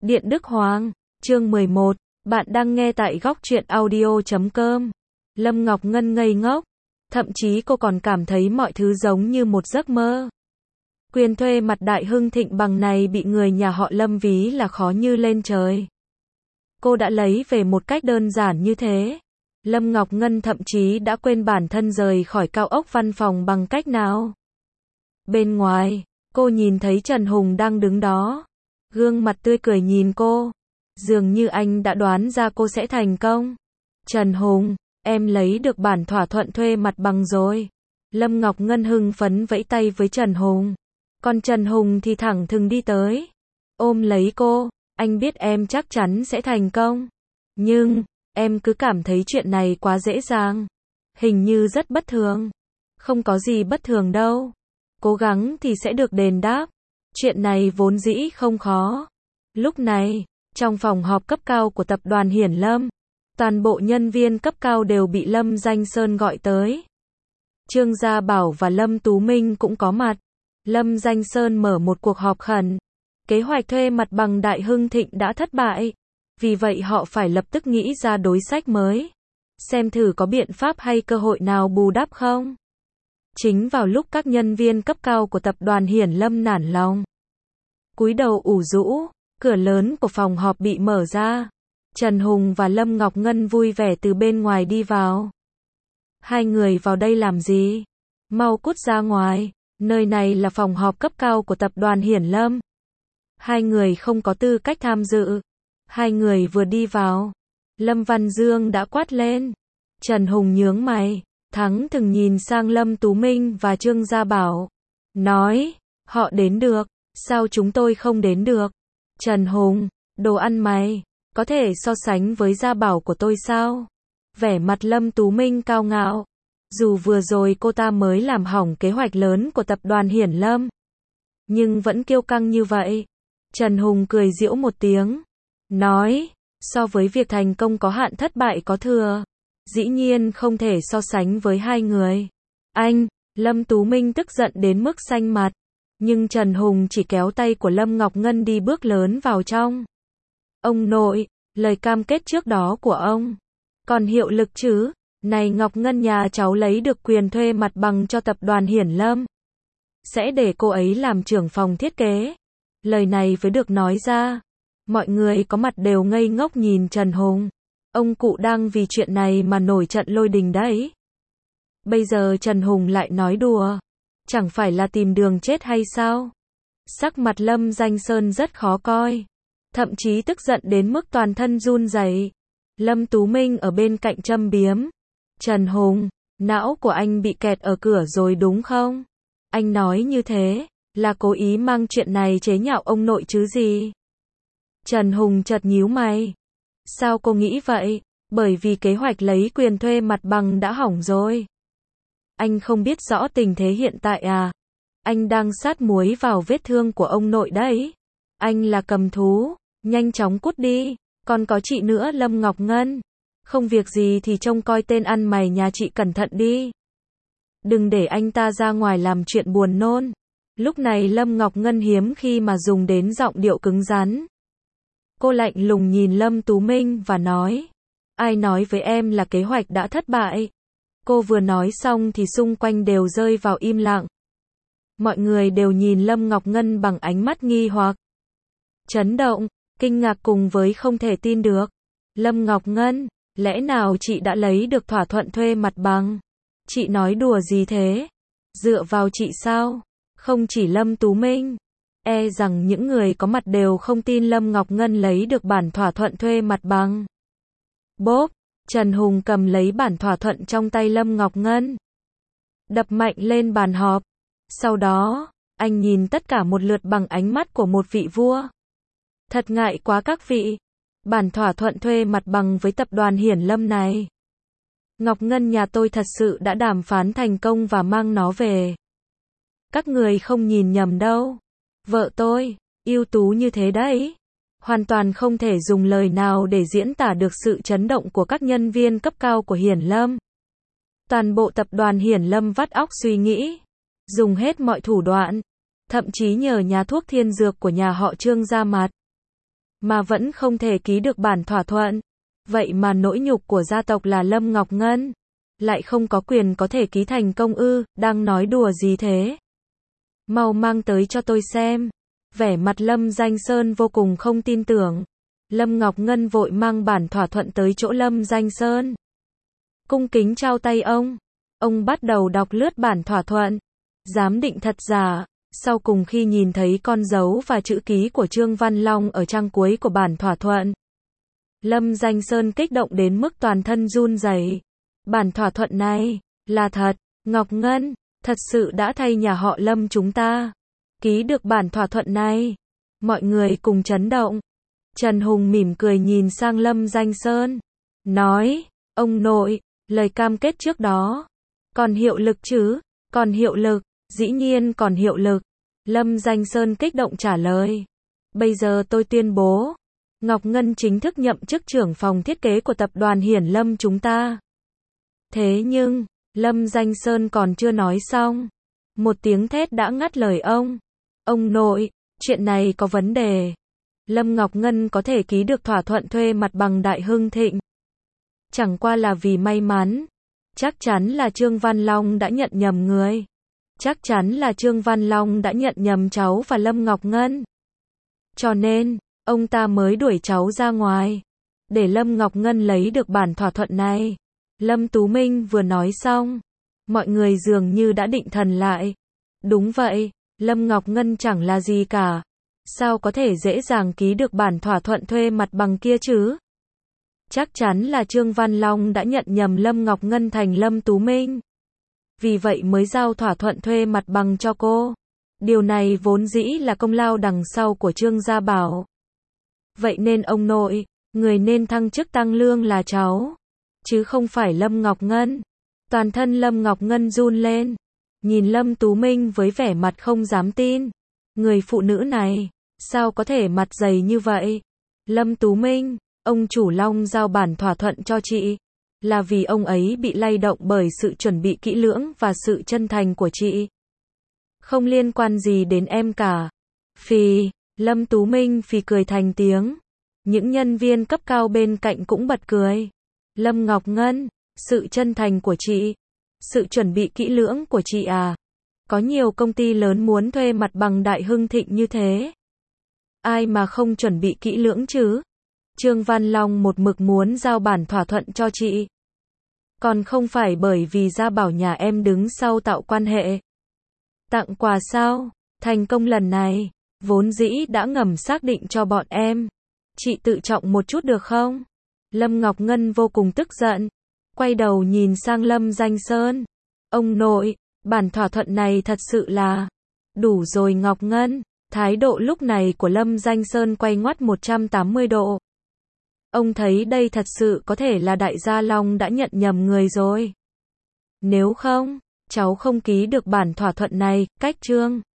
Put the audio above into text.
Điện Đức Hoàng, chương 11, bạn đang nghe tại góc truyện audio.com. Lâm Ngọc Ngân ngây ngốc, thậm chí cô còn cảm thấy mọi thứ giống như một giấc mơ. Quyền thuê mặt đại hưng thịnh bằng này bị người nhà họ Lâm ví là khó như lên trời. Cô đã lấy về một cách đơn giản như thế. Lâm Ngọc Ngân thậm chí đã quên bản thân rời khỏi cao ốc văn phòng bằng cách nào. Bên ngoài, cô nhìn thấy Trần Hùng đang đứng đó. Gương mặt tươi cười nhìn cô. Dường như anh đã đoán ra cô sẽ thành công. Trần Hùng, em lấy được bản thỏa thuận thuê mặt bằng rồi. Lâm Ngọc Ngân hưng phấn vẫy tay với Trần Hùng. Còn Trần Hùng thì thẳng thừng đi tới. Ôm lấy cô, anh biết em chắc chắn sẽ thành công. Nhưng, em cứ cảm thấy chuyện này quá dễ dàng. Hình như rất bất thường. Không có gì bất thường đâu. Cố gắng thì sẽ được đền đáp. Chuyện này vốn dĩ không khó. Lúc này, trong phòng họp cấp cao của tập đoàn Hiển Lâm, toàn bộ nhân viên cấp cao đều bị Lâm Danh Sơn gọi tới. Trương Gia Bảo và Lâm Tú Minh cũng có mặt. Lâm Danh Sơn mở một cuộc họp khẩn. Kế hoạch thuê mặt bằng Đại Hưng Thịnh đã thất bại. Vì vậy họ phải lập tức nghĩ ra đối sách mới. Xem thử có biện pháp hay cơ hội nào bù đắp không. Chính vào lúc các nhân viên cấp cao của tập đoàn Hiển Lâm nản lòng, cúi đầu ủ rũ, cửa lớn của phòng họp bị mở ra. Trần Hùng và Lâm Ngọc Ngân vui vẻ từ bên ngoài đi vào. Hai người vào đây làm gì? Mau cút ra ngoài, nơi này là phòng họp cấp cao của tập đoàn Hiển Lâm. Hai người không có tư cách tham dự. Hai người vừa đi vào, Lâm Văn Dương đã quát lên. Trần Hùng nhướng mày, thẳng thừng nhìn sang Lâm Tú Minh và Trương Gia Bảo. Nói, họ đến được, sao chúng tôi không đến được? Trần Hùng, đồ ăn mày, có thể so sánh với Gia Bảo của tôi sao? Vẻ mặt Lâm Tú Minh cao ngạo. Dù vừa rồi cô ta mới làm hỏng kế hoạch lớn của tập đoàn Hiển Lâm, nhưng vẫn kiêu căng như vậy. Trần Hùng cười giễu một tiếng. Nói, so với việc thành công có hạn thất bại có thừa. Dĩ nhiên không thể so sánh với hai người. Anh, Lâm Tú Minh tức giận đến mức xanh mặt. Nhưng Trần Hùng chỉ kéo tay của Lâm Ngọc Ngân đi bước lớn vào trong. Ông nội, lời cam kết trước đó của ông còn hiệu lực chứ? Này Ngọc Ngân, nhà cháu lấy được quyền thuê mặt bằng cho tập đoàn Hiển Lâm. Sẽ để cô ấy làm trưởng phòng thiết kế. Lời này mới được nói ra. Mọi người có mặt đều ngây ngốc nhìn Trần Hùng. Ông cụ đang vì chuyện này mà nổi trận lôi đình đấy. Bây giờ Trần Hùng lại nói đùa. Chẳng phải là tìm đường chết hay sao? Sắc mặt Lâm Danh Sơn rất khó coi. Thậm chí tức giận đến mức toàn thân run rẩy. Lâm Tú Minh ở bên cạnh châm biếm. Trần Hùng, não của anh bị kẹt ở cửa rồi đúng không? Anh nói như thế, là cố ý mang chuyện này chế nhạo ông nội chứ gì? Trần Hùng chợt nhíu mày. Sao cô nghĩ vậy? Bởi vì kế hoạch lấy quyền thuê mặt bằng đã hỏng rồi. Anh không biết rõ tình thế hiện tại à? Anh đang sát muối vào vết thương của ông nội đấy. Anh là cầm thú, nhanh chóng cút đi. Còn có chị nữa, Lâm Ngọc Ngân. Không việc gì thì trông coi tên ăn mày nhà chị cẩn thận đi. Đừng để anh ta ra ngoài làm chuyện buồn nôn. Lúc này Lâm Ngọc Ngân hiếm khi mà dùng đến giọng điệu cứng rắn. Cô lạnh lùng nhìn Lâm Tú Minh và nói. Ai nói với em là kế hoạch đã thất bại? Cô vừa nói xong thì xung quanh đều rơi vào im lặng. Mọi người đều nhìn Lâm Ngọc Ngân bằng ánh mắt nghi hoặc, chấn động, kinh ngạc cùng với không thể tin được. Lâm Ngọc Ngân, lẽ nào chị đã lấy được thỏa thuận thuê mặt bằng? Chị nói đùa gì thế? Dựa vào chị sao? Không chỉ Lâm Tú Minh, e rằng những người có mặt đều không tin Lâm Ngọc Ngân lấy được bản thỏa thuận thuê mặt bằng. Bốp, Trần Hùng cầm lấy bản thỏa thuận trong tay Lâm Ngọc Ngân, đập mạnh lên bàn họp. Sau đó, anh nhìn tất cả một lượt bằng ánh mắt của một vị vua. Thật ngại quá các vị. Bản thỏa thuận thuê mặt bằng với tập đoàn Hiển Lâm này, Ngọc Ngân nhà tôi thật sự đã đàm phán thành công và mang nó về. Các người không nhìn nhầm đâu. Vợ tôi, ưu tú như thế đấy. Hoàn toàn không thể dùng lời nào để diễn tả được sự chấn động của các nhân viên cấp cao của Hiển Lâm. Toàn bộ tập đoàn Hiển Lâm vắt óc suy nghĩ, dùng hết mọi thủ đoạn, thậm chí nhờ nhà thuốc thiên dược của nhà họ Trương ra mặt. mà vẫn không thể ký được bản thỏa thuận. Vậy mà nỗi nhục của gia tộc là Lâm Ngọc Ngân, lại không có quyền có thể ký thành công ư, đang nói đùa gì thế? Mau mang tới cho tôi xem. Vẻ mặt Lâm Danh Sơn vô cùng không tin tưởng. Lâm Ngọc Ngân vội mang bản thỏa thuận tới chỗ Lâm Danh Sơn. Cung kính trao tay ông. Ông bắt đầu đọc lướt bản thỏa thuận, giám định thật giả. Sau cùng khi nhìn thấy con dấu và chữ ký của Trương Văn Long ở trang cuối của bản thỏa thuận, Lâm Danh Sơn kích động đến mức toàn thân run rẩy. Bản thỏa thuận này là thật, Ngọc Ngân thật sự đã thay nhà họ Lâm chúng ta ký được bản thỏa thuận này. Mọi người cùng chấn động. Trần Hùng mỉm cười nhìn sang Lâm Danh Sơn, nói, ông nội, lời cam kết trước đó còn hiệu lực chứ? Còn hiệu lực, dĩ nhiên còn hiệu lực. Lâm Danh Sơn kích động trả lời. Bây giờ tôi tuyên bố, Ngọc Ngân chính thức nhậm chức trưởng phòng thiết kế của tập đoàn Hiển Lâm chúng ta. Thế nhưng, Lâm Danh Sơn còn chưa nói xong, một tiếng thét đã ngắt lời ông. Ông nội, chuyện này có vấn đề. Lâm Ngọc Ngân có thể ký được thỏa thuận thuê mặt bằng Đại Hưng Thịnh, chẳng qua là vì may mắn. Chắc chắn là Trương Văn Long đã nhận nhầm người. Chắc chắn là Trương Văn Long đã nhận nhầm cháu và Lâm Ngọc Ngân. Cho nên, ông ta mới đuổi cháu ra ngoài, để Lâm Ngọc Ngân lấy được bản thỏa thuận này. Lâm Tú Minh vừa nói xong, mọi người dường như đã định thần lại. Đúng vậy, Lâm Ngọc Ngân chẳng là gì cả. Sao có thể dễ dàng ký được bản thỏa thuận thuê mặt bằng kia chứ? Chắc chắn là Trương Văn Long đã nhận nhầm Lâm Ngọc Ngân thành Lâm Tú Minh. Vì vậy mới giao thỏa thuận thuê mặt bằng cho cô. Điều này vốn dĩ là công lao đằng sau của Trương Gia Bảo. Vậy nên ông nội, người nên thăng chức tăng lương là cháu, chứ không phải Lâm Ngọc Ngân. Toàn thân Lâm Ngọc Ngân run lên, nhìn Lâm Tú Minh với vẻ mặt không dám tin. Người phụ nữ này, sao có thể mặt dày như vậy? Lâm Tú Minh, ông chủ Long giao bản thỏa thuận cho chị, là vì ông ấy bị lay động bởi sự chuẩn bị kỹ lưỡng và sự chân thành của chị. Không liên quan gì đến em cả. Phì, Lâm Tú Minh phì cười thành tiếng. Những nhân viên cấp cao bên cạnh cũng bật cười. Lâm Ngọc Ngân, sự chân thành của chị, sự chuẩn bị kỹ lưỡng của chị à? Có nhiều công ty lớn muốn thuê mặt bằng Đại Hưng Thịnh như thế. Ai mà không chuẩn bị kỹ lưỡng chứ? Trương Văn Long một mực muốn giao bản thỏa thuận cho chị. Còn không phải bởi vì Gia Bảo nhà em đứng sau tạo quan hệ. Tặng quà sao? Thành công lần này, vốn dĩ đã ngầm xác định cho bọn em. Chị tự trọng một chút được không? Lâm Ngọc Ngân vô cùng tức giận. Quay đầu nhìn sang Lâm Danh Sơn. Ông nội, bản thỏa thuận này thật sự là... Đủ rồi Ngọc Ngân. Thái độ lúc này của Lâm Danh Sơn quay ngoắt 180 độ. Ông thấy đây thật sự có thể là Đại gia Long đã nhận nhầm người rồi. Nếu không, cháu không ký được bản thỏa thuận này, cách Trương